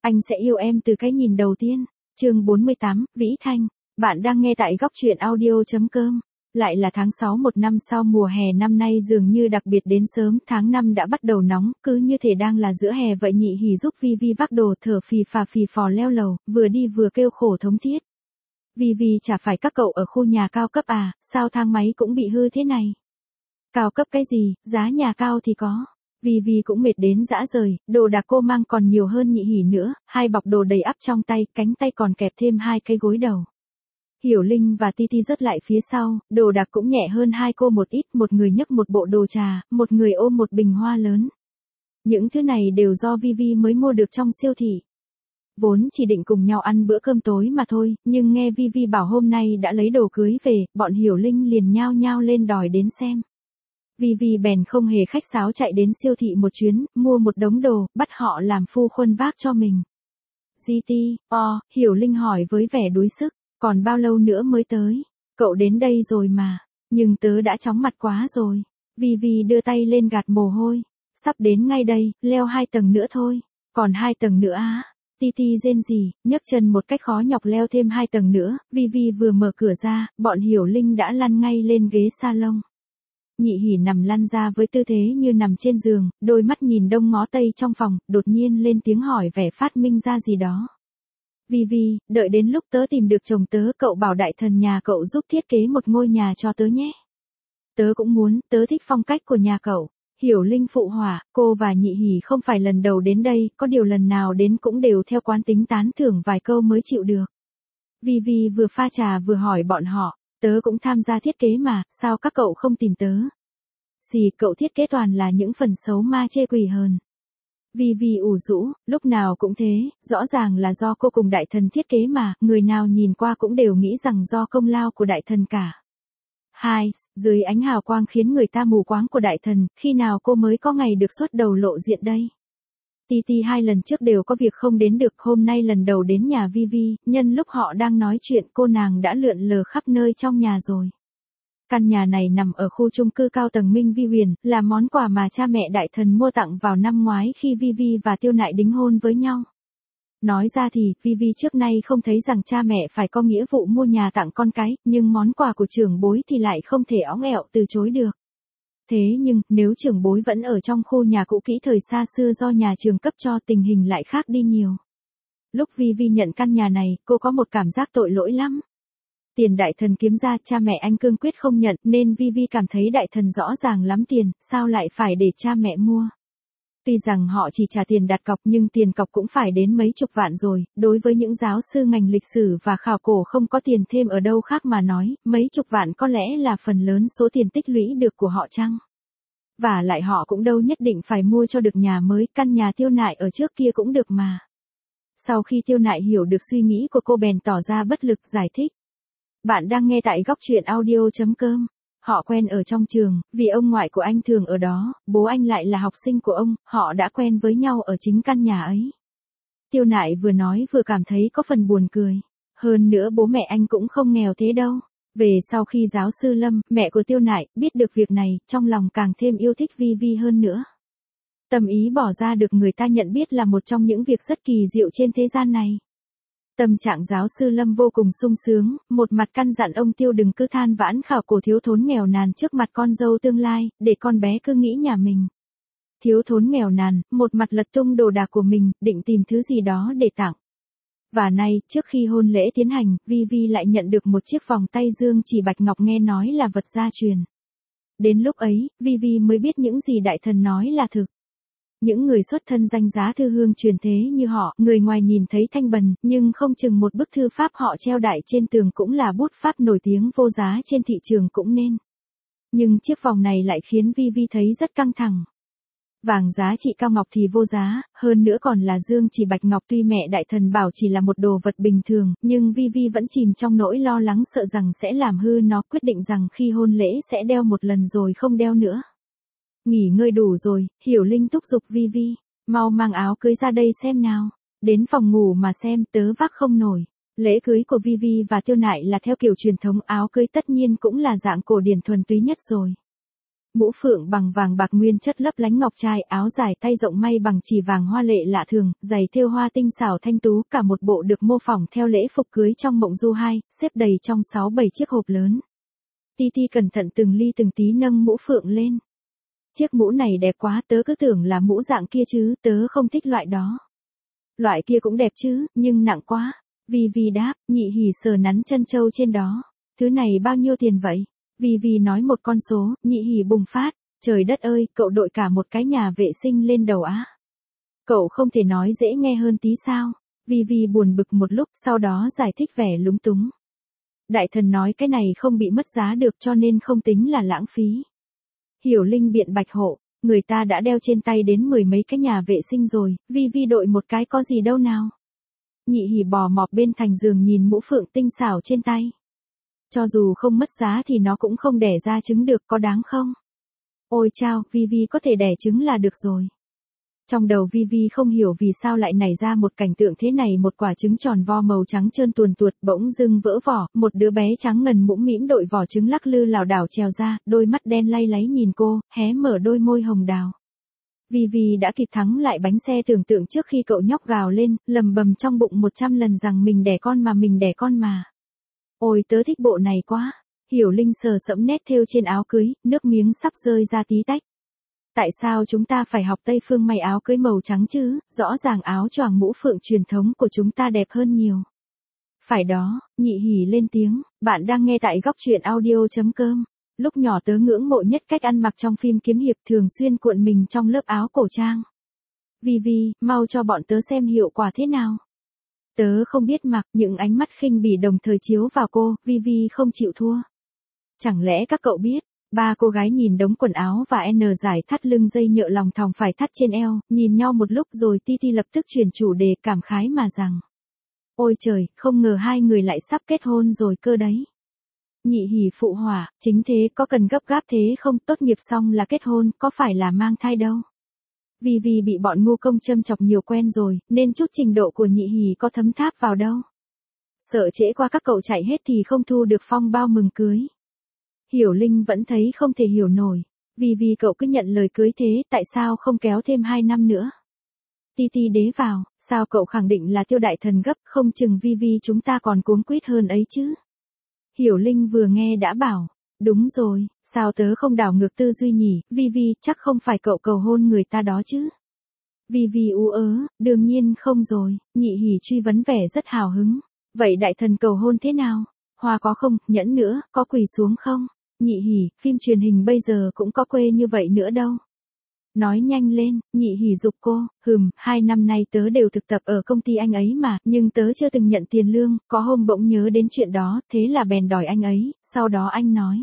Anh sẽ yêu em từ cái nhìn đầu tiên. Chương 48, Vĩ Thanh. Bạn đang nghe tại góc truyện audio.com. Lại là tháng 6 một năm sau, mùa hè năm nay dường như đặc biệt đến sớm, tháng 5 đã bắt đầu nóng, cứ như thể đang là giữa hè vậy. Nhị Hỉ giúp Vi vác đồ thở phì phò leo lầu, vừa đi vừa kêu khổ thống thiết. Vi chả phải các cậu ở khu nhà cao cấp à, sao thang máy cũng bị hư thế này? Cao cấp cái gì, giá nhà cao thì có. Vi cũng mệt đến dã rời, đồ đạc cô mang còn nhiều hơn Nhị Hỉ nữa, 2 bọc đồ đầy ắp trong tay, cánh tay còn kẹp thêm 2 cái gối đầu. Hiểu Linh và Titi rớt lại phía sau, đồ đạc cũng nhẹ hơn 2 cô một ít, một người nhấc một bộ đồ trà, một người ôm một bình hoa lớn. Những thứ này đều do Vi mới mua được trong siêu thị. Vốn chỉ định cùng nhau ăn bữa cơm tối mà thôi, nhưng nghe Vi bảo hôm nay đã lấy đồ cưới về, bọn Hiểu Linh liền nhao nhao lên đòi đến xem. Vi bèn không hề khách sáo chạy đến siêu thị một chuyến, mua một đống đồ, bắt họ làm phu khuân vác cho mình. Hiểu Linh hỏi với vẻ đuối sức, còn bao lâu nữa mới tới? Cậu đến đây rồi mà, nhưng tớ đã chóng mặt quá rồi. Vi đưa tay lên gạt mồ hôi, sắp đến ngay đây, leo 2 tầng nữa thôi, còn 2 tầng nữa á. Titi rên rỉ, nhấc chân một cách khó nhọc leo thêm 2 tầng nữa, Vi vừa mở cửa ra, bọn Hiểu Linh đã lăn ngay lên ghế salon. Nhị Hỉ nằm lăn ra với tư thế như nằm trên giường, đôi mắt nhìn đông ngó tây trong phòng, đột nhiên lên tiếng hỏi vẻ phát minh ra gì đó. Vi, đợi đến lúc tớ tìm được chồng tớ, cậu bảo đại thần nhà cậu giúp thiết kế một ngôi nhà cho tớ nhé. Tớ cũng muốn, tớ thích phong cách của nhà cậu. Hiểu Linh phụ họa, cô và Nhị Hỉ không phải lần đầu đến đây, có điều lần nào đến cũng đều theo quán tính tán thưởng vài câu mới chịu được. Vi vừa pha trà vừa hỏi bọn họ, tớ cũng tham gia thiết kế mà, sao các cậu không tìm tớ? Gì, cậu thiết kế toàn là những phần xấu ma chê quỷ hờn. Vi ủ rũ, lúc nào cũng thế, rõ ràng là do cô cùng đại thần thiết kế mà, người nào nhìn qua cũng đều nghĩ rằng do công lao của đại thần cả. Dưới ánh hào quang khiến người ta mù quáng của đại thần, khi nào cô mới có ngày được xuất đầu lộ diện đây? Titi 2 lần trước đều có việc không đến được, hôm nay lần đầu đến nhà Vi, nhân lúc họ đang nói chuyện cô nàng đã lượn lờ khắp nơi trong nhà rồi. Căn nhà này nằm ở khu chung cư cao tầng Minh Vi Huyền, là món quà mà cha mẹ đại thần mua tặng vào năm ngoái khi Vi và Tiêu Nại đính hôn với nhau. Nói ra thì, Vi trước nay không thấy rằng cha mẹ phải có nghĩa vụ mua nhà tặng con cái, nhưng món quà của trưởng bối thì lại không thể óng ẹo từ chối được. Thế nhưng, nếu trưởng bối vẫn ở trong khu nhà cũ kỹ thời xa xưa do nhà trường cấp cho, tình hình lại khác đi nhiều. Lúc Vi nhận căn nhà này, cô có một cảm giác tội lỗi lắm. Tiền đại thần kiếm ra, cha mẹ anh cương quyết không nhận, nên Vi cảm thấy đại thần rõ ràng lắm tiền, sao lại phải để cha mẹ mua. Tuy rằng họ chỉ trả tiền đặt cọc nhưng tiền cọc cũng phải đến mấy chục vạn rồi, đối với những giáo sư ngành lịch sử và khảo cổ không có tiền thêm ở đâu khác mà nói, mấy chục vạn có lẽ là phần lớn số tiền tích lũy được của họ chăng? Và lại họ cũng đâu nhất định phải mua cho được nhà mới, căn nhà Tiêu Nại ở trước kia cũng được mà. Sau khi Tiêu Nại hiểu được suy nghĩ của cô bèn tỏ ra bất lực giải thích. Bạn đang nghe tại góc truyện audio.com. Họ quen ở trong trường, vì ông ngoại của anh thường ở đó, bố anh lại là học sinh của ông, họ đã quen với nhau ở chính căn nhà ấy. Tiêu Nại vừa nói vừa cảm thấy có phần buồn cười. Hơn nữa bố mẹ anh cũng không nghèo thế đâu. Về sau khi giáo sư Lâm, mẹ của Tiêu Nại, biết được việc này, trong lòng càng thêm yêu thích Vi hơn nữa. Tâm ý bỏ ra được người ta nhận biết là một trong những việc rất kỳ diệu trên thế gian này. Tâm trạng giáo sư Lâm vô cùng sung sướng, một mặt căn dặn ông Tiêu đừng cứ than vãn khảo cổ thiếu thốn nghèo nàn trước mặt con dâu tương lai, để con bé cứ nghĩ nhà mình thiếu thốn nghèo nàn, một mặt lật tung đồ đạc của mình, định tìm thứ gì đó để tặng. Và nay, trước khi hôn lễ tiến hành, Vi lại nhận được một chiếc vòng tay dương chỉ bạch ngọc nghe nói là vật gia truyền. Đến lúc ấy, Vi mới biết những gì đại thần nói là thực. Những người xuất thân danh giá thư hương truyền thế như họ, người ngoài nhìn thấy thanh bần, nhưng không chừng một bức thư pháp họ treo đại trên tường cũng là bút pháp nổi tiếng vô giá trên thị trường cũng nên. Nhưng chiếc vòng này lại khiến Vi thấy rất căng thẳng. Vàng giá trị cao ngọc thì vô giá, hơn nữa còn là dương chỉ bạch ngọc, tuy mẹ đại thần bảo chỉ là một đồ vật bình thường, nhưng Vi vẫn chìm trong nỗi lo lắng sợ rằng sẽ làm hư nó, quyết định rằng khi hôn lễ sẽ đeo một lần rồi không đeo nữa. Nghỉ ngơi đủ rồi, Hiểu Linh thúc giục Vi, mau mang áo cưới ra đây xem nào. Đến phòng ngủ mà xem, tớ vác không nổi. Lễ cưới của Vi và Tiêu Nại là theo kiểu truyền thống, áo cưới tất nhiên cũng là dạng cổ điển thuần túy nhất rồi. Mũ phượng bằng vàng bạc nguyên chất lấp lánh ngọc trai, áo dài tay rộng may bằng chỉ vàng hoa lệ lạ thường, giày thêu hoa tinh xảo thanh tú, cả một bộ được mô phỏng theo lễ phục cưới trong mộng du 2, xếp đầy trong 6-7 chiếc hộp lớn. Titi cẩn thận từng ly từng tí nâng mũ phượng lên. Chiếc mũ này đẹp quá, tớ cứ tưởng là mũ dạng kia chứ, tớ không thích loại đó. Loại kia cũng đẹp chứ, nhưng nặng quá. Vivi đáp, Nhị Hỉ sờ nắn chân trâu trên đó. Thứ này bao nhiêu tiền vậy? Vivi nói một con số, Nhị Hỉ bùng phát. Trời đất ơi, cậu đội cả một cái nhà vệ sinh lên đầu á. Cậu không thể nói dễ nghe hơn tí sao? Vivi buồn bực một lúc, sau đó giải thích vẻ lúng túng. Đại thần nói cái này không bị mất giá được cho nên không tính là lãng phí. Hiểu Linh biện bạch hộ, người ta đã đeo trên tay đến 10 mấy cái nhà vệ sinh rồi, Vivi đội một cái có gì đâu nào. Nhị Hỉ bò mọp bên thành giường nhìn mũ phượng tinh xảo trên tay. Cho dù không mất giá thì nó cũng không đẻ ra trứng được, có đáng không? Ôi chao, Vivi có thể đẻ trứng là được rồi. Trong đầu Vivi không hiểu vì sao lại nảy ra một cảnh tượng thế này, một quả trứng tròn vo màu trắng trơn tuồn tuột bỗng dưng vỡ vỏ, một đứa bé trắng ngần mũm mĩm đội vỏ trứng lắc lư lảo đảo trèo ra, đôi mắt đen lay láy nhìn cô, hé mở đôi môi hồng đào. Vivi đã kịp thắng lại bánh xe tưởng tượng trước khi cậu nhóc gào lên, lầm bầm trong bụng 100 lần rằng mình đẻ con mà. Ôi tớ thích bộ này quá. Hiểu Linh sờ sẫm nét thêu trên áo cưới, nước miếng sắp rơi ra tí tách. Tại sao chúng ta phải học Tây phương may áo cưới màu trắng chứ, rõ ràng áo choàng mũ phượng truyền thống của chúng ta đẹp hơn nhiều. Phải đó, Nhị Hỉ lên tiếng, bạn đang nghe tại góc truyện audio.com. Lúc nhỏ tớ ngưỡng mộ nhất cách ăn mặc trong phim kiếm hiệp, thường xuyên cuộn mình trong lớp áo cổ trang. Vivi, mau cho bọn tớ xem hiệu quả thế nào. Tớ không biết mặc, những ánh mắt khinh bỉ đồng thời chiếu vào cô, Vivi không chịu thua. Chẳng lẽ các cậu biết, ba cô gái nhìn đống quần áo và giải thắt lưng dây nhợ lòng thòng phải thắt trên eo, nhìn nhau một lúc rồi Titi lập tức chuyển chủ đề cảm khái mà rằng. Ôi trời, không ngờ hai người lại sắp kết hôn rồi cơ đấy. Nhị Hỉ phụ họa, chính thế, có cần gấp gáp thế không, tốt nghiệp xong là kết hôn, có phải là mang thai đâu. Vivi bị bọn ngu công châm chọc nhiều quen rồi, nên chút trình độ của Nhị Hỉ có thấm tháp vào đâu. Sợ trễ qua các cậu chạy hết thì không thu được phong bao mừng cưới. Hiểu Linh vẫn thấy không thể hiểu nổi. Vì cậu cứ nhận lời cưới thế, tại sao không kéo thêm 2 năm nữa? Titi đế vào, sao cậu khẳng định là Tiêu đại thần gấp, không chừng Vivi chúng ta còn cuống quýt hơn ấy chứ? Hiểu Linh vừa nghe đã bảo, đúng rồi, sao tớ không đảo ngược tư duy nhỉ, Vivi, chắc không phải cậu cầu hôn người ta đó chứ? Vivi ú ớ, đương nhiên không rồi, Nhị Hỉ truy vấn vẻ rất hào hứng. Vậy đại thần cầu hôn thế nào? Hoa có không, nhẫn nữa, có quỳ xuống không? Nhị Hỉ, phim truyền hình bây giờ cũng có quê như vậy nữa đâu. Nói nhanh lên, Nhị Hỉ giục cô, 2 năm nay tớ đều thực tập ở công ty anh ấy mà, nhưng tớ chưa từng nhận tiền lương, có hôm bỗng nhớ đến chuyện đó, thế là bèn đòi anh ấy, sau đó anh nói.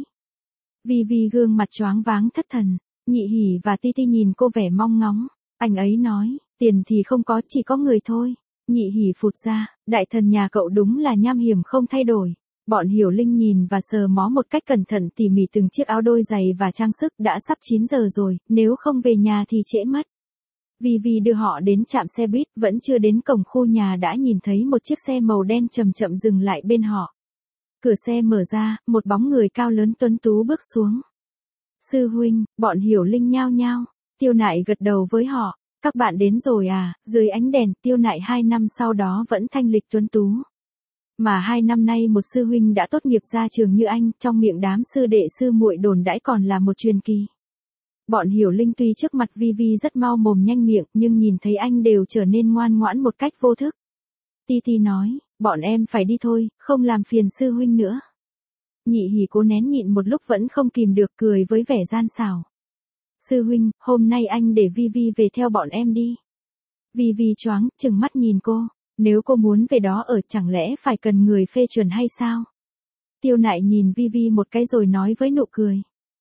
Vivi gương mặt choáng váng thất thần, Nhị Hỉ và Titi nhìn cô vẻ mong ngóng, anh ấy nói, tiền thì không có, chỉ có người thôi. Nhị Hỉ phụt ra, đại thần nhà cậu đúng là nham hiểm không thay đổi. Bọn Hiểu Linh nhìn và sờ mó một cách cẩn thận tỉ mỉ từng chiếc áo đôi giày và trang sức, đã sắp 9 giờ rồi, nếu không về nhà thì trễ mất. Vivi đưa họ đến trạm xe buýt, vẫn chưa đến cổng khu nhà đã nhìn thấy một chiếc xe màu đen chậm chậm dừng lại bên họ. Cửa xe mở ra, một bóng người cao lớn tuấn tú bước xuống. Sư huynh, bọn Hiểu Linh nhao nhao, Tiêu Nại gật đầu với họ, các bạn đến rồi à, dưới ánh đèn, Tiêu Nại 2 năm sau đó vẫn thanh lịch tuấn tú. Mà 2 năm nay một sư huynh đã tốt nghiệp ra trường như anh, trong miệng đám sư đệ sư muội đồn đãi còn là một truyền kỳ. Bọn Hiểu Linh tuy trước mặt Vivi rất mau mồm nhanh miệng, nhưng nhìn thấy anh đều trở nên ngoan ngoãn một cách vô thức. Titi nói, bọn em phải đi thôi, không làm phiền sư huynh nữa. Nhị Hỉ cố nén nhịn một lúc vẫn không kìm được, cười với vẻ gian xảo. Sư huynh, hôm nay anh để Vivi về theo bọn em đi. Vivi choáng, trừng mắt nhìn cô. Nếu cô muốn về đó ở chẳng lẽ phải cần người phê chuẩn hay sao? Tiêu Nại nhìn Vivi một cái rồi nói với nụ cười.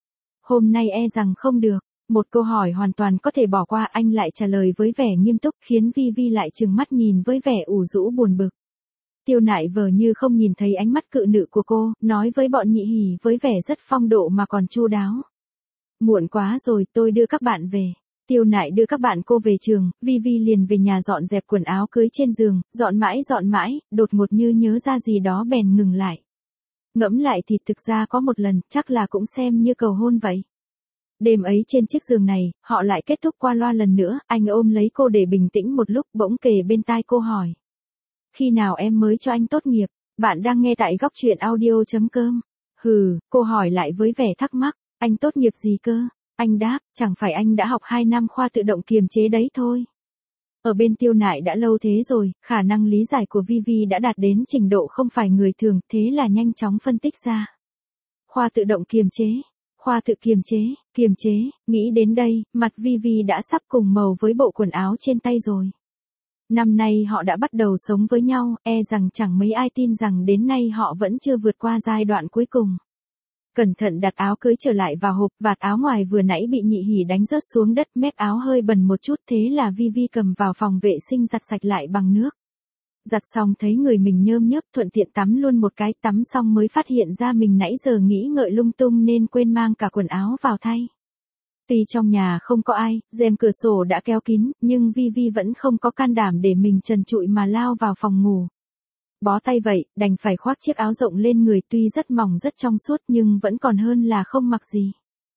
Hôm nay e rằng không được. Một câu hỏi hoàn toàn có thể bỏ qua, anh lại trả lời với vẻ nghiêm túc, khiến Vivi lại trừng mắt nhìn với vẻ ủ rũ buồn bực. Tiêu Nại vờ như không nhìn thấy ánh mắt cự nữ của cô, nói với bọn Nhị Hỉ với vẻ rất phong độ mà còn chu đáo. Muộn quá rồi, tôi đưa các bạn về. Tiêu Nại đưa các bạn cô về trường, Vivi liền về nhà dọn dẹp quần áo cưới trên giường, dọn mãi, đột ngột như nhớ ra gì đó bèn ngừng lại. Ngẫm lại thì thực ra có một lần, chắc là cũng xem như cầu hôn vậy. Đêm ấy trên chiếc giường này, họ lại kết thúc qua loa lần nữa, anh ôm lấy cô để bình tĩnh một lúc, bỗng kề bên tai cô hỏi. Khi nào em mới cho anh tốt nghiệp? Bạn đang nghe tại góc truyện audio.com. Hừ, cô hỏi lại với vẻ thắc mắc, anh tốt nghiệp gì cơ? Anh đáp, chẳng phải anh đã học 2 năm khoa tự động kiềm chế đấy thôi. Ở bên Tiêu Nại đã lâu thế rồi, khả năng lý giải của Vivi đã đạt đến trình độ không phải người thường, thế là nhanh chóng phân tích ra. Khoa tự động kiềm chế, khoa tự kiềm chế, nghĩ đến đây, mặt Vivi đã sắp cùng màu với bộ quần áo trên tay rồi. Năm nay họ đã bắt đầu sống với nhau, e rằng chẳng mấy ai tin rằng đến nay họ vẫn chưa vượt qua giai đoạn cuối cùng. Cẩn thận đặt áo cưới trở lại vào hộp, vạt áo ngoài vừa nãy bị Nhị Hỉ đánh rớt xuống đất, mép áo hơi bẩn một chút, thế là Vivi cầm vào phòng vệ sinh giặt sạch lại bằng nước. Giặt xong thấy người mình nhơm nhớp, thuận tiện tắm luôn một cái, tắm xong mới phát hiện ra mình nãy giờ nghĩ ngợi lung tung nên quên mang cả quần áo vào thay. Tuy trong nhà không có ai, rèm cửa sổ đã kéo kín, nhưng Vivi vẫn không có can đảm để mình trần trụi mà lao vào phòng ngủ. Bó tay vậy, đành phải khoác chiếc áo rộng lên người, tuy rất mỏng rất trong suốt nhưng vẫn còn hơn là không mặc gì.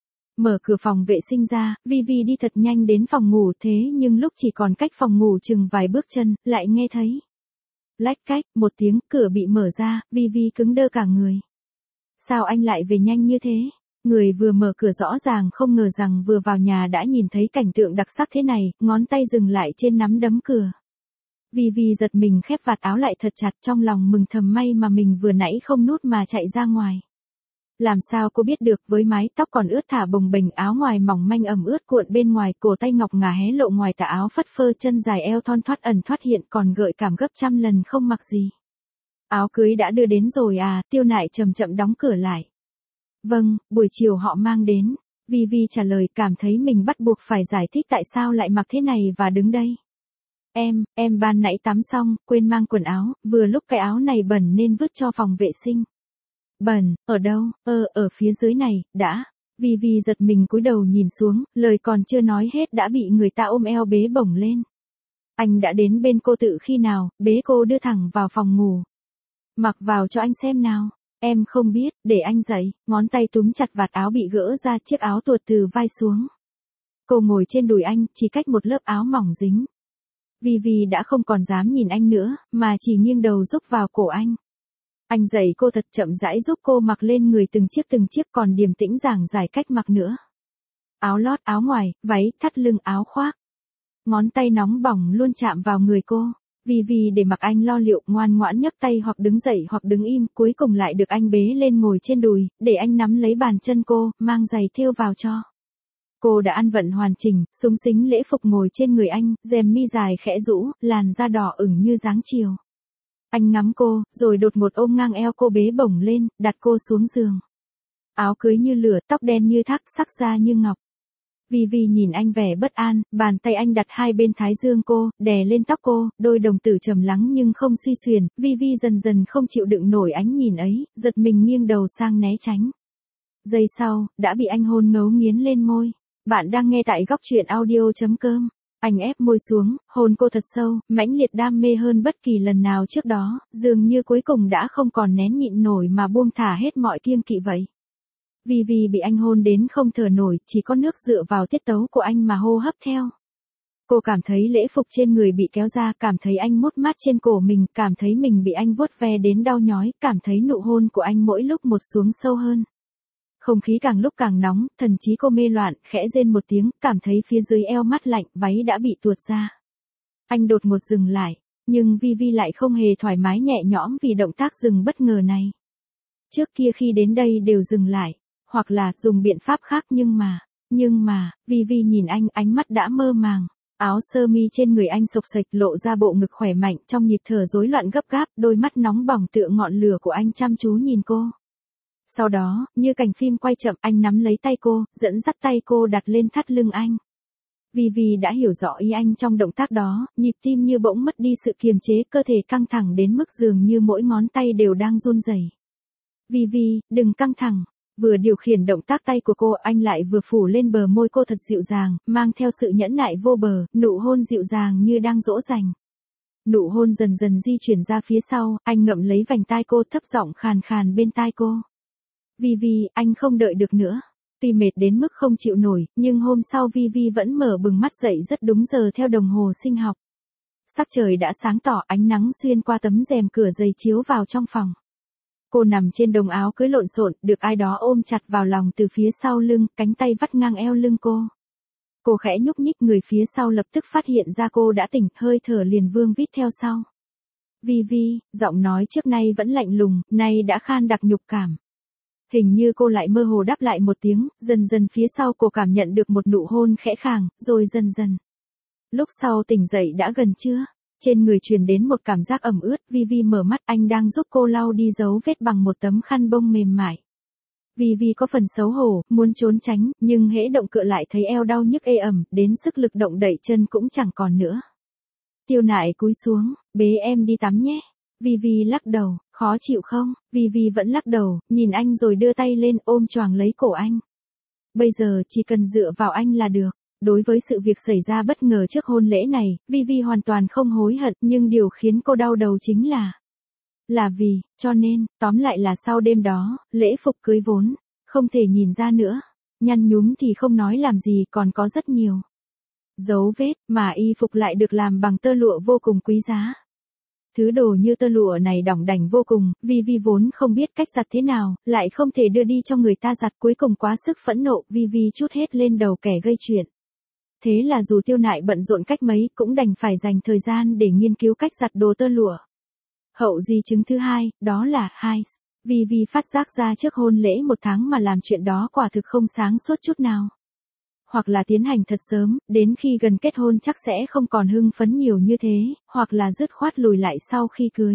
Mở cửa phòng vệ sinh ra, Vivi đi thật nhanh đến phòng ngủ, thế nhưng lúc chỉ còn cách phòng ngủ chừng vài bước chân, lại nghe thấy lách cách một tiếng, cửa bị mở ra, Vivi cứng đơ cả người. Sao anh lại về nhanh như thế? Người vừa mở cửa rõ ràng không ngờ rằng vừa vào nhà đã nhìn thấy cảnh tượng đặc sắc thế này, ngón tay dừng lại trên nắm đấm cửa. Vivi giật mình khép vạt áo lại thật chặt, trong lòng mừng thầm may mà mình vừa nãy không nút mà chạy ra ngoài. Làm sao cô biết được, với mái tóc còn ướt thả bồng bềnh, áo ngoài mỏng manh ẩm ướt cuộn bên ngoài, cổ tay ngọc ngà hé lộ ngoài tà áo phất phơ, chân dài eo thon thoắt ẩn thoát hiện, còn gợi cảm gấp trăm lần không mặc gì. Áo cưới đã đưa đến rồi à? Tiêu Nại chậm chậm đóng cửa lại. Vâng, buổi chiều họ mang đến. Vivi trả lời, cảm thấy mình bắt buộc phải giải thích tại sao lại mặc thế này và đứng đây. Em ban nãy tắm xong, quên mang quần áo, vừa lúc cái áo này bẩn nên vứt cho phòng vệ sinh. Bẩn, ở đâu? Ở phía dưới này, đã. Vivi giật mình cúi đầu nhìn xuống, lời còn chưa nói hết đã bị người ta ôm eo bế bổng lên. Anh đã đến bên cô tự khi nào, bế cô đưa thẳng vào phòng ngủ. Mặc vào cho anh xem nào. Em không biết, để anh dậy, ngón tay túm chặt vạt áo bị gỡ ra, chiếc áo tuột từ vai xuống. Cô ngồi trên đùi anh, chỉ cách một lớp áo mỏng dính. Vivi đã không còn dám nhìn anh nữa, mà chỉ nghiêng đầu rúc vào cổ anh. Anh dạy cô thật chậm rãi giúp cô mặc lên người từng chiếc còn điềm tĩnh giảng giải cách mặc nữa. Áo lót, áo ngoài, váy, thắt lưng, áo khoác. Ngón tay nóng bỏng luôn chạm vào người cô. Vivi để mặc anh lo liệu, ngoan ngoãn nhấc tay hoặc đứng dậy hoặc đứng im, cuối cùng lại được anh bế lên ngồi trên đùi, để anh nắm lấy bàn chân cô, mang giày thêu vào cho. Cô đã ăn vận hoàn chỉnh, xúng xính lễ phục ngồi trên người anh, rèm mi dài khẽ rũ, làn da đỏ ửng như dáng chiều. Anh ngắm cô, rồi đột ngột ôm ngang eo cô, bế bổng lên, đặt cô xuống giường. Áo cưới như lửa, tóc đen như thác, sắc da như ngọc. Vivi nhìn anh vẻ bất an, bàn tay anh đặt hai bên thái dương cô, đè lên tóc cô, đôi đồng tử trầm lắng nhưng không suy xuyển. Vivi dần dần không chịu đựng nổi ánh nhìn ấy, giật mình nghiêng đầu sang né tránh. Giây sau, đã bị anh hôn ngấu nghiến lên môi. Bạn đang nghe tại góc truyện audio.com. Anh ép môi xuống, hôn cô thật sâu, mãnh liệt đam mê hơn bất kỳ lần nào trước đó, dường như cuối cùng đã không còn nén nhịn nổi mà buông thả hết mọi kiêng kỵ vậy. Vivi bị anh hôn đến không thở nổi, chỉ có nước dựa vào tiết tấu của anh mà hô hấp theo. Cô cảm thấy lễ phục trên người bị kéo ra, cảm thấy anh mút mát trên cổ mình, cảm thấy mình bị anh vuốt ve đến đau nhói, cảm thấy nụ hôn của anh mỗi lúc một xuống sâu hơn. Không khí càng lúc càng nóng, thần trí cô mê loạn, khẽ rên một tiếng, cảm thấy phía dưới eo mát lạnh, váy đã bị tuột ra. Anh đột ngột dừng lại, nhưng Vivi lại không hề thoải mái nhẹ nhõm vì động tác dừng bất ngờ này. Trước kia khi đến đây đều dừng lại, hoặc là dùng biện pháp khác, nhưng mà, Vivi nhìn anh, ánh mắt đã mơ màng. Áo sơ mi trên người anh xộc xệch lộ ra bộ ngực khỏe mạnh, trong nhịp thở rối loạn gấp gáp, đôi mắt nóng bỏng tựa ngọn lửa của anh chăm chú nhìn cô. Sau đó, như cảnh phim quay chậm, anh nắm lấy tay cô, dẫn dắt tay cô đặt lên thắt lưng anh. Vivi đã hiểu rõ ý anh trong động tác đó, nhịp tim như bỗng mất đi sự kiềm chế, cơ thể căng thẳng đến mức dường như mỗi ngón tay đều đang run rẩy. Vivi, đừng căng thẳng. Vừa điều khiển động tác tay của cô, anh lại vừa phủ lên bờ môi cô thật dịu dàng, mang theo sự nhẫn nại vô bờ, nụ hôn dịu dàng như đang dỗ dành. Nụ hôn dần dần di chuyển ra phía sau, anh ngậm lấy vành tai cô, thấp giọng khàn khàn bên tai cô. Vivi, anh không đợi được nữa. Tuy mệt đến mức không chịu nổi, nhưng hôm sau Vi vẫn mở bừng mắt dậy rất đúng giờ theo đồng hồ sinh học. Sắc trời đã sáng tỏ, ánh nắng xuyên qua tấm rèm cửa dày chiếu vào trong phòng. Cô nằm trên đống áo cưới lộn xộn, được ai đó ôm chặt vào lòng từ phía sau lưng, cánh tay vắt ngang eo lưng cô. Cô khẽ nhúc nhích người phía sau lập tức phát hiện ra cô đã tỉnh, hơi thở liền vương vít theo sau. Vi, giọng nói trước nay vẫn lạnh lùng, nay đã khan đặc nhục cảm. Hình như cô lại mơ hồ đáp lại một tiếng, dần dần phía sau cô cảm nhận được một nụ hôn khẽ khàng, rồi dần dần. Lúc sau tỉnh dậy đã gần trưa, trên người truyền đến một cảm giác ẩm ướt, Vi mở mắt, anh đang giúp cô lau đi dấu vết bằng một tấm khăn bông mềm mại. Vi có phần xấu hổ, muốn trốn tránh, nhưng hễ động cựa lại thấy eo đau nhức ê ẩm, đến sức lực động đậy chân cũng chẳng còn nữa. Tiêu Nại cúi xuống, bế em đi tắm nhé. Vi lắc đầu, khó chịu không? Vi vẫn lắc đầu, nhìn anh rồi đưa tay lên ôm choàng lấy cổ anh. Bây giờ chỉ cần dựa vào anh là được. Đối với sự việc xảy ra bất ngờ trước hôn lễ này, Vi hoàn toàn không hối hận, nhưng điều khiến cô đau đầu chính là vì, cho nên, tóm lại là sau đêm đó, lễ phục cưới vốn không thể nhìn ra nữa. Nhăn nhúm thì không nói làm gì, còn có rất nhiều dấu vết, mà y phục lại được làm bằng tơ lụa vô cùng quý giá. Thứ đồ như tơ lụa này đỏng đảnh vô cùng, Vi vốn không biết cách giặt thế nào, lại không thể đưa đi cho người ta giặt, cuối cùng quá sức phẫn nộ, Vi trút hết lên đầu kẻ gây chuyện. Thế là dù Tiêu Nại bận rộn cách mấy, cũng đành phải dành thời gian để nghiên cứu cách giặt đồ tơ lụa. Hậu di chứng thứ hai, đó là Vi phát giác ra trước hôn lễ 1 tháng mà làm chuyện đó quả thực không sáng suốt chút nào. Hoặc là tiến hành thật sớm, đến khi gần kết hôn chắc sẽ không còn hưng phấn nhiều như thế, hoặc là dứt khoát lùi lại sau khi cưới.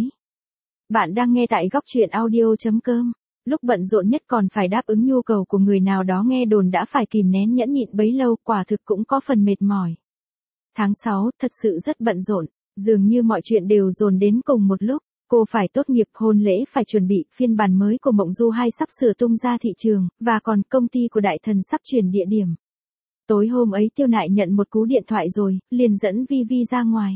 Bạn đang nghe tại góc truyện audio.com. Lúc bận rộn nhất còn phải đáp ứng nhu cầu của người nào đó, nghe đồn đã phải kìm nén nhẫn nhịn bấy lâu, quả thực cũng có phần mệt mỏi. Tháng 6 thật sự rất bận rộn, dường như mọi chuyện đều dồn đến cùng một lúc. Cô phải tốt nghiệp, hôn lễ phải chuẩn bị, phiên bản mới của Mộng Du 2 sắp sửa tung ra thị trường, và còn công ty của Đại Thần sắp chuyển địa điểm. Tối hôm ấy Tiêu Nại nhận một cú điện thoại rồi, liền dẫn Vi ra ngoài.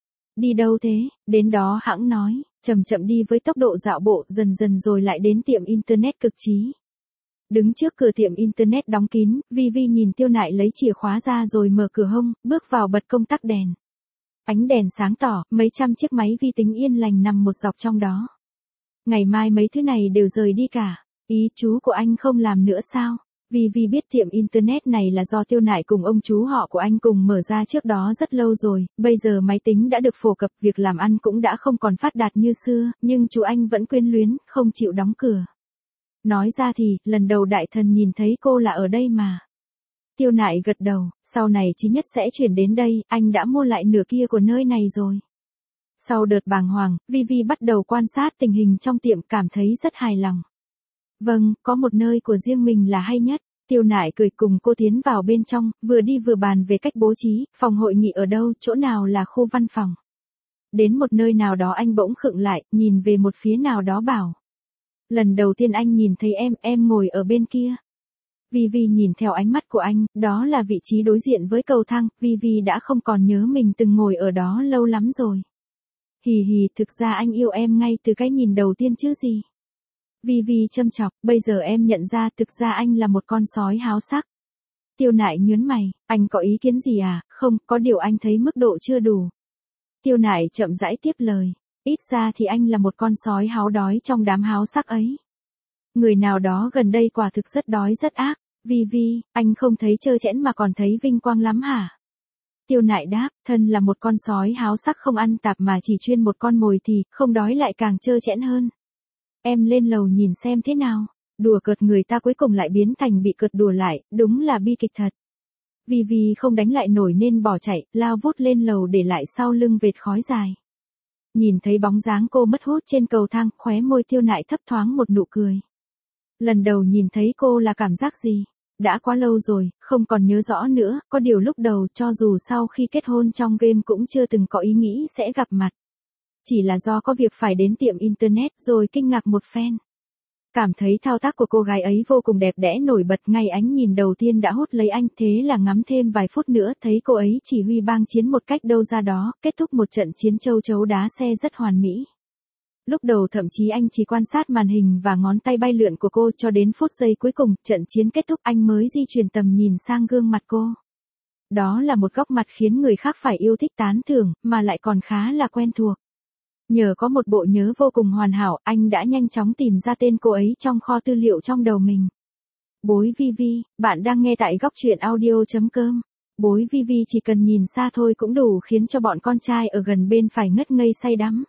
Đi đâu thế? Đến đó hãng nói, chậm chậm đi với tốc độ dạo bộ, dần dần rồi lại đến tiệm internet Cực Chí. Đứng trước cửa tiệm internet đóng kín, Vi nhìn Tiêu Nại lấy chìa khóa ra rồi mở cửa hông, bước vào bật công tắc đèn. Ánh đèn sáng tỏ, mấy trăm chiếc máy vi tính yên lành nằm một dọc trong đó. Ngày mai mấy thứ này đều rời đi cả. Ý chú của anh không làm nữa sao? Vi biết tiệm internet này là do Tiêu Nại cùng ông chú họ của anh cùng mở ra trước đó rất lâu rồi, bây giờ máy tính đã được phổ cập, việc làm ăn cũng đã không còn phát đạt như xưa, nhưng chú anh vẫn quyến luyến, không chịu đóng cửa. Nói ra thì, lần đầu Đại Thần nhìn thấy cô là ở đây mà. Tiêu Nại gật đầu, sau này Chí Nhất sẽ chuyển đến đây, anh đã mua lại nửa kia của nơi này rồi. Sau đợt bàng hoàng, Vi bắt đầu quan sát tình hình trong tiệm, cảm thấy rất hài lòng. Vâng, có một nơi của riêng mình là hay nhất. Tiêu Nại cười cùng cô tiến vào bên trong, vừa đi vừa bàn về cách bố trí, phòng hội nghị ở đâu, chỗ nào là khu văn phòng. Đến một nơi nào đó anh bỗng khựng lại, nhìn về một phía nào đó bảo. Lần đầu tiên anh nhìn thấy em ngồi ở bên kia. Vi nhìn theo ánh mắt của anh, đó là vị trí đối diện với cầu thang, Vi đã không còn nhớ mình từng ngồi ở đó lâu lắm rồi. Hì, thực ra anh yêu em ngay từ cái nhìn đầu tiên chứ gì. Vi châm chọc, bây giờ em nhận ra thực ra anh là một con sói háo sắc. Tiêu Nại nhướng mày, anh có ý kiến gì à? Không, có điều anh thấy mức độ chưa đủ. Tiêu Nại chậm rãi tiếp lời, ít ra thì anh là một con sói háo đói trong đám háo sắc ấy. Người nào đó gần đây quả thực rất đói rất ác. Vi, anh không thấy trơ trẽn mà còn thấy vinh quang lắm hả? Tiêu Nại đáp, thân là một con sói háo sắc không ăn tạp mà chỉ chuyên một con mồi thì, không đói lại càng trơ trẽn hơn. Em lên lầu nhìn xem thế nào. Đùa cợt người ta cuối cùng lại biến thành bị cợt đùa lại, đúng là bi kịch thật. Vi không đánh lại nổi nên bỏ chạy, lao vút lên lầu để lại sau lưng vệt khói dài. Nhìn thấy bóng dáng cô mất hút trên cầu thang, khóe môi Tiêu Nại thấp thoáng một nụ cười. Lần đầu nhìn thấy cô là cảm giác gì? Đã quá lâu rồi, không còn nhớ rõ nữa, có điều lúc đầu cho dù sau khi kết hôn trong game cũng chưa từng có ý nghĩ sẽ gặp mặt. Chỉ là do có việc phải đến tiệm internet rồi kinh ngạc một phen. Cảm thấy thao tác của cô gái ấy vô cùng đẹp đẽ nổi bật, ngay ánh nhìn đầu tiên đã hút lấy anh, thế là ngắm thêm vài phút nữa thấy cô ấy chỉ huy bang chiến một cách đâu ra đó, kết thúc một trận chiến châu chấu đá xe rất hoàn mỹ. Lúc đầu thậm chí anh chỉ quan sát màn hình và ngón tay bay lượn của cô cho đến phút giây cuối cùng, trận chiến kết thúc anh mới di chuyển tầm nhìn sang gương mặt cô. Đó là một góc mặt khiến người khác phải yêu thích tán thưởng, mà lại còn khá là quen thuộc. Nhờ có một bộ nhớ vô cùng hoàn hảo, anh đã nhanh chóng tìm ra tên cô ấy trong kho tư liệu trong đầu mình. Bối Vivi, bạn đang nghe tại góc truyện audio.com. Bối Vivi chỉ cần nhìn xa thôi cũng đủ khiến cho bọn con trai ở gần bên phải ngất ngây say đắm.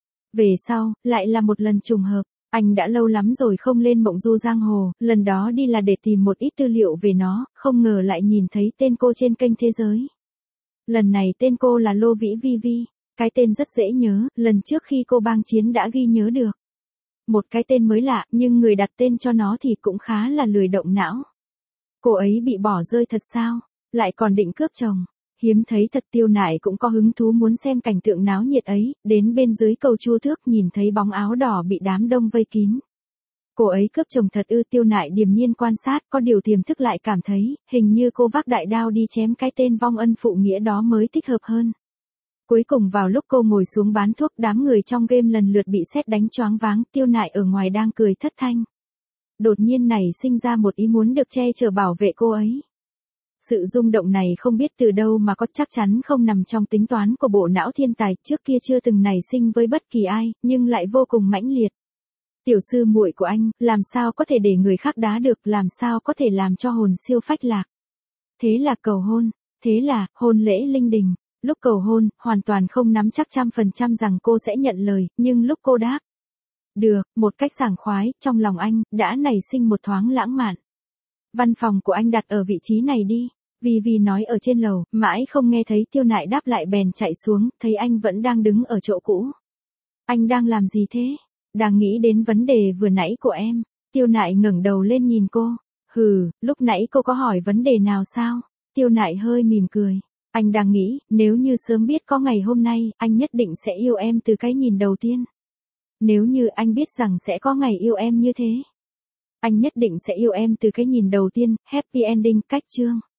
Về sau, lại là một lần trùng hợp, anh đã lâu lắm rồi không lên Mộng Du Giang Hồ, lần đó đi là để tìm một ít tư liệu về nó, không ngờ lại nhìn thấy tên cô trên kênh Thế Giới. Lần này tên cô là Lô Vĩ Vivi, cái tên rất dễ nhớ, lần trước khi cô bang chiến đã ghi nhớ được. Một cái tên mới lạ, nhưng người đặt tên cho nó thì cũng khá là lười động não. Cô ấy bị bỏ rơi thật sao, lại còn định cướp chồng. Hiếm thấy thật, Tiêu Nại cũng có hứng thú muốn xem cảnh tượng náo nhiệt ấy, đến bên dưới cầu Chu Thước nhìn thấy bóng áo đỏ bị đám đông vây kín. Cô ấy cướp chồng thật ư? Tiêu Nại điềm nhiên quan sát, có điều tiềm thức lại cảm thấy, hình như cô vác đại đao đi chém cái tên vong ân phụ nghĩa đó mới thích hợp hơn. Cuối cùng vào lúc cô ngồi xuống bán thuốc, đám người trong game lần lượt bị sét đánh choáng váng, Tiêu Nại ở ngoài đang cười thất thanh. Đột nhiên nảy sinh ra một ý muốn được che chở bảo vệ cô ấy. Sự rung động này không biết từ đâu mà có, chắc chắn không nằm trong tính toán của bộ não thiên tài, trước kia chưa từng nảy sinh với bất kỳ ai, nhưng lại vô cùng mãnh liệt. Tiểu sư muội của anh, làm sao có thể để người khác đá được, làm sao có thể làm cho hồn siêu phách lạc. Thế là cầu hôn, thế là hôn lễ linh đình. Lúc cầu hôn, hoàn toàn không nắm chắc 100% rằng cô sẽ nhận lời, nhưng lúc cô đáp được, một cách sảng khoái, trong lòng anh, đã nảy sinh một thoáng lãng mạn. Văn phòng của anh đặt ở vị trí này đi. Vì nói ở trên lầu, mãi không nghe thấy Tiêu Nại đáp lại bèn chạy xuống, thấy anh vẫn đang đứng ở chỗ cũ. Anh đang làm gì thế? Đang nghĩ đến vấn đề vừa nãy của em. Tiêu Nại ngẩng đầu lên nhìn cô. Hừ, lúc nãy cô có hỏi vấn đề nào sao? Tiêu Nại hơi mỉm cười. Anh đang nghĩ, nếu như sớm biết có ngày hôm nay, anh nhất định sẽ yêu em từ cái nhìn đầu tiên. Nếu như anh biết rằng sẽ có ngày yêu em như thế, anh nhất định sẽ yêu em từ cái nhìn đầu tiên. Happy ending, cách chương.